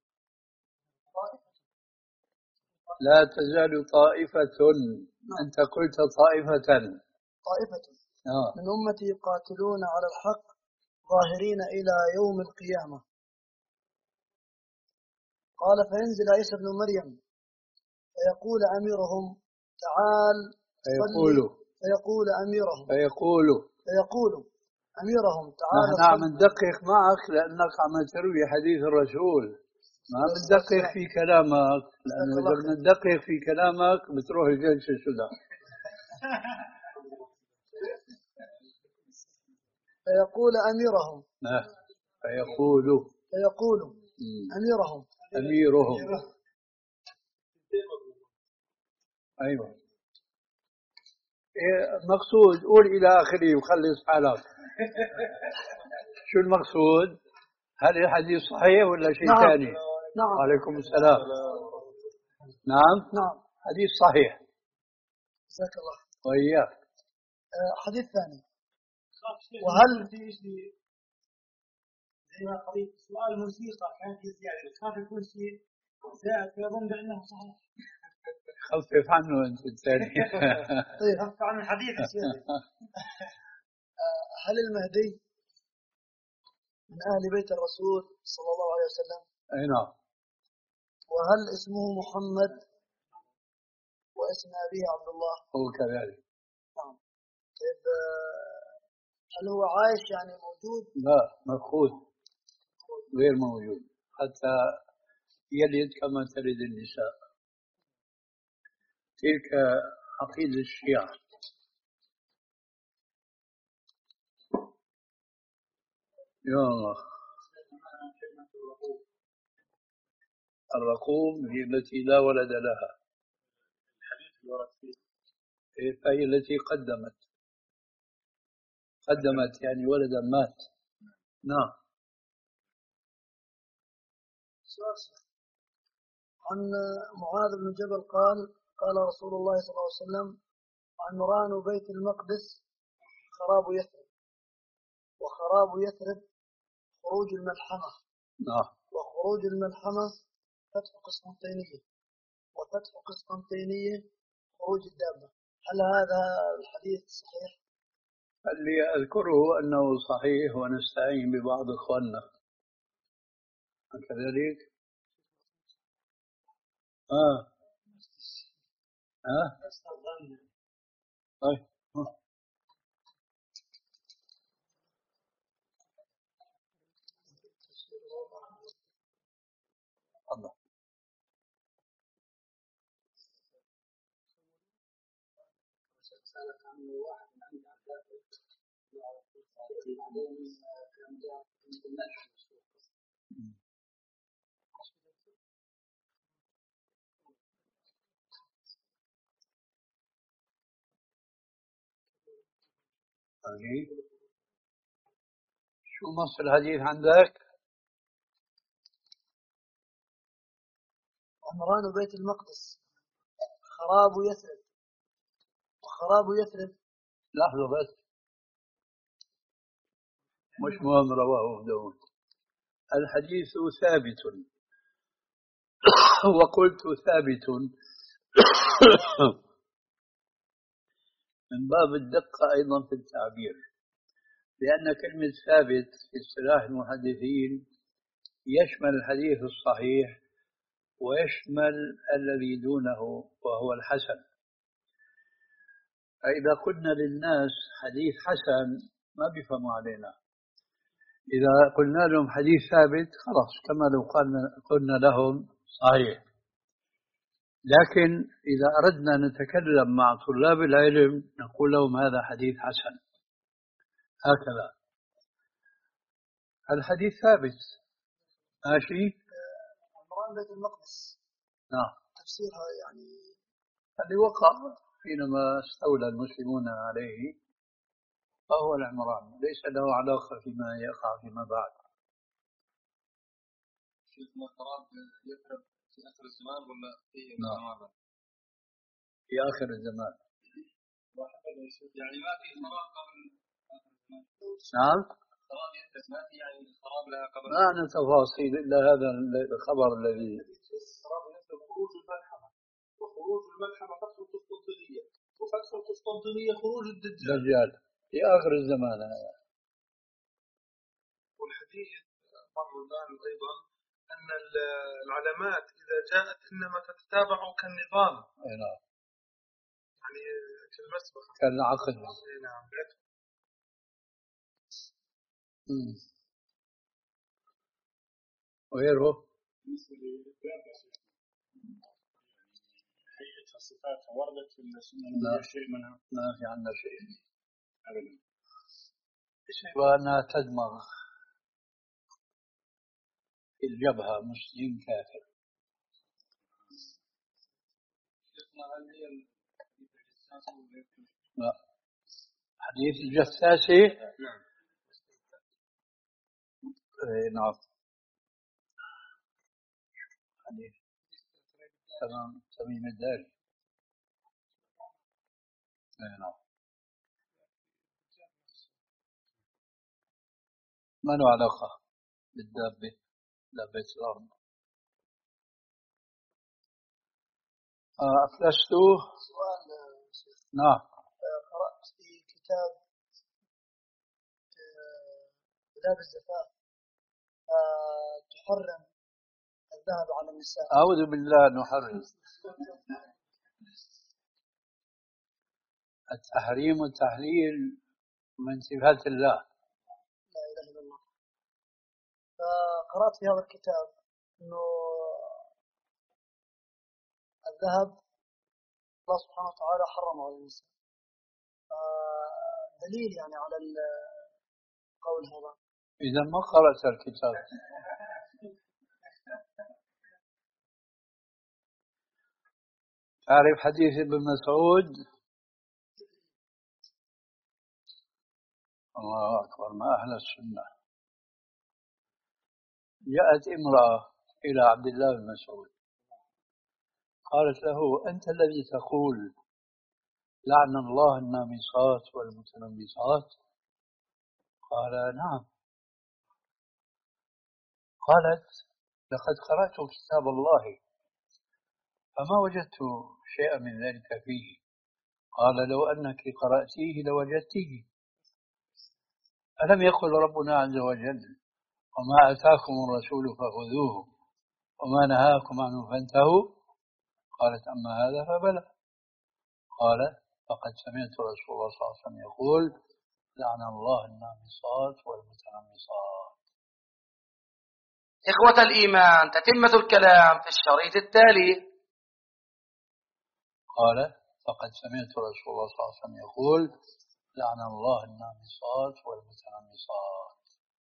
لا تزال طائفة. أنت قلت طائفة. طائفة آه. من أمتي يقاتلون على الحق ظاهرين إلى يوم القيامة. قال: فينزل عيسى ابن مريم فيقول أميرهم تعال فيقول فيقول أميرهم فيقول فيقول أميرهم تعال نحن عم ندقق معك لأنك عم تروي حديث الرسول، ما بندقق في كلامك، لأنه إذا بندقق في كلامك بتروح الجلسة السوداء. فيقول أميرهم فيقول فيقول أميرهم أميرهم أيوة. إيه مقصود؟ قول إلى آخره وخلص حالك. شو المقصود؟ هل الحديث صحيح ولا شيء نعم. ثاني؟ نعم. وعليكم السلام. نعم نعم. حديث صحيح. جزاك الله. وإياك. آه حديث ثاني. وهل في شيء زي ما قريت سؤال موسيقى كان في زيادة خاف يكون شيء زائد فيظن بأنه صحيح. خفف عنه أنت الثاني. طيب خف عن الحديث يا شيخ. هل المهدي من أهل بيت الرسول صلى الله عليه وسلم؟ أي نعم. وهل اسمه محمد واسم أبيه عبد الله؟ هو كذلك. نعم. طيب هل هو عايش يعني موجود؟ لا مفقود غير موجود حتى يلد كما تلد النساء. تلك عقيدة الشيعة. يا الله. الرقوم هي التي لا ولد لها، فهي التي قدمت قدمت يعني ولدا مات. نعم. عن معاذ بن جبل قال قال رسول الله صلى الله عليه وسلم: عمران بيت المقدس خراب يثرب، وخراب يثرب خروج الملحمة. نعم. وخروج الملحمة فتح قسطنطينية، وفتح قسطنطينية خروج الدابة. هل هذا الحديث صحيح؟ اللي أذكره أنه صحيح ونستعين ببعض إخواننا كذلك. آه آه طيب. الله. شو نص الحديث عندك؟ عمران بيت المقدس خراب يثرب، وخراب يثرب. لحظة بس، مش مهم رواه داود. الحديث ثابت وقلت ثابت من باب الدقة أيضا في التعبير، لأن كلمة ثابت في اصطلاح المحدثين يشمل الحديث الصحيح ويشمل الذي دونه وهو الحسن. فإذا قلنا للناس حديث حسن ما بيفهموا علينا، إذا قلنا لهم حديث ثابت خلاص كما لو قلنا لهم صحيح. لكن إذا أردنا نتكلم مع طلاب العلم نقول لهم هذا حديث حسن، هكذا. الحديث ثابت ماشي. عمران بيت المقدس نعم. تفسيرها يعني اللي وقع حينما استولى المسلمون عليه فهو العمران، ليس له علاقة فيما يقع فيما بعد. شيخنا الخراب يقرب في آخر الزمان ولا في نعم. في آخر الزمان. يعني ما في خراب قبل آخر الزمان. نعم. خراب يثبت ما في يعني خراب لها قبل. ما عندنا تفاصيل إلا هذا الخبر الذي خراب يثبت خروج الملحمة، وخروج الملحمة فتح القسطنطينية، وفتح القسطنطينية خروج الدجال. دجال في آخر الزمان هذا. والحديث مر الآن أيضا أن العلامات إذا جاءت إنما تتتابع كالنظام. نعم. يعني كالمسبح كالعقد. نعم. وغيره. هيئتها صفاتها وردت في السنة لا شيء منها؟ ما في عندنا شيء أبدا. سوى أنها تدمغ في الجبهة مسلم كافر. لا. حديث الجساسي إيه نعم. حديث تمام تميم الداري. إيه نعم. ما له علاقة بالدابة، دابة الأرض. آه أفلسته. سؤال. نعم. قرأت في كتاب آداب الزفاف تحرم الذهب على النساء. أعوذ بالله أن نحرم. التحريم والتحليل من صفات الله. لا إله إلا الله. فقرأت في هذا الكتاب أنه الذهب الله سبحانه وتعالى حرمه على النساء. دليل يعني على القول هذا. إذا ما قرأت الكتاب. تعرف حديث ابن مسعود؟ الله أكبر، ما أهل السنة. جاءت امرأة إلى عبد الله بن مسعود قالت له: أنت الذي تقول لعن الله النامصات والمتنمصات؟ قال: نعم. قالت: لقد قرأت كتاب الله فما وجدت شيئا من ذلك فيه. قال: لو أنك قرأتيه لوجدتيه. ألم يقل ربنا عز وجل: وما أتاكم الرسول فخذوه وما نهاكم عنه فانتهوا؟ قالت: أما هذا فبلى. قال: فقد سمعت رسول الله صلى الله عليه وسلم يقول: لعن الله النامصات والمتنمصات. إخوة الإيمان، تتمة الكلام في الشريط التالي. قال: فقد سمعت رسول الله صلى الله عليه وسلم يقول: لعن الله النامصات والمتنمصات.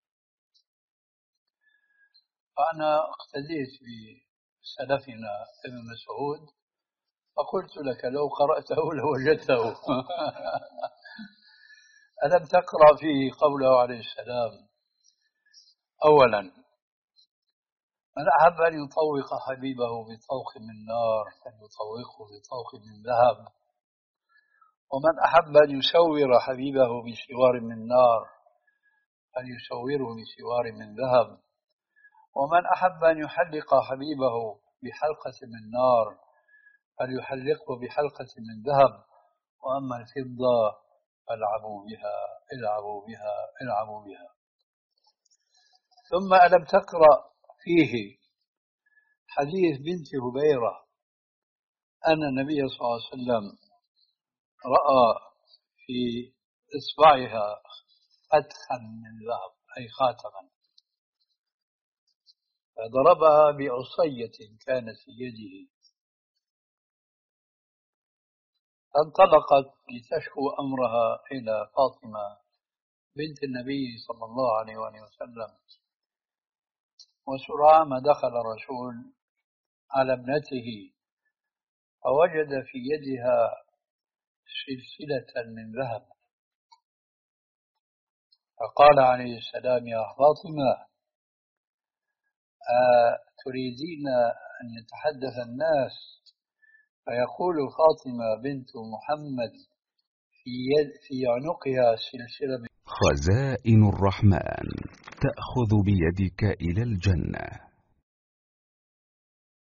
فأنا اقتديت بسلفنا ابن مسعود فقلت لك: لو قرأته لوجدته. ألم تقرأ فيه قوله عليه السلام: أولا، من أحب أن يطوق حبيبه بطوق من نار فليطوقه بطوق من ذهب، ومن أحب أن يسور حبيبه بسوار من نار فليسوره بسوار من ذهب، ومن أحب أن يحلق حبيبه بحلقة من نار فليحلقه بحلقة من ذهب، وأما الفضة فالعبوا بها العبوا بها العبوا بها. ثم ألم تقرأ فيه حديث بنت هبيرة أن النبي صلى الله عليه وسلم رأى في إصبعها فتحا من ذهب أي خاتما، فضربها بعصية كانت في يده، فانطلقت لتشكو أمرها إلى فاطمة بنت النبي صلى الله عليه وسلم. وسرعان ما دخل الرسول على ابنته فوجد في يدها سلسلة من ذهب، فقال عليه السلام: يا فاطمة، تريدين أن يتحدث الناس فيقول فاطمة بنت محمد في, يد في عنقها سلسلة. خزائن الرحمن تأخذ بيدك إلى الجنة.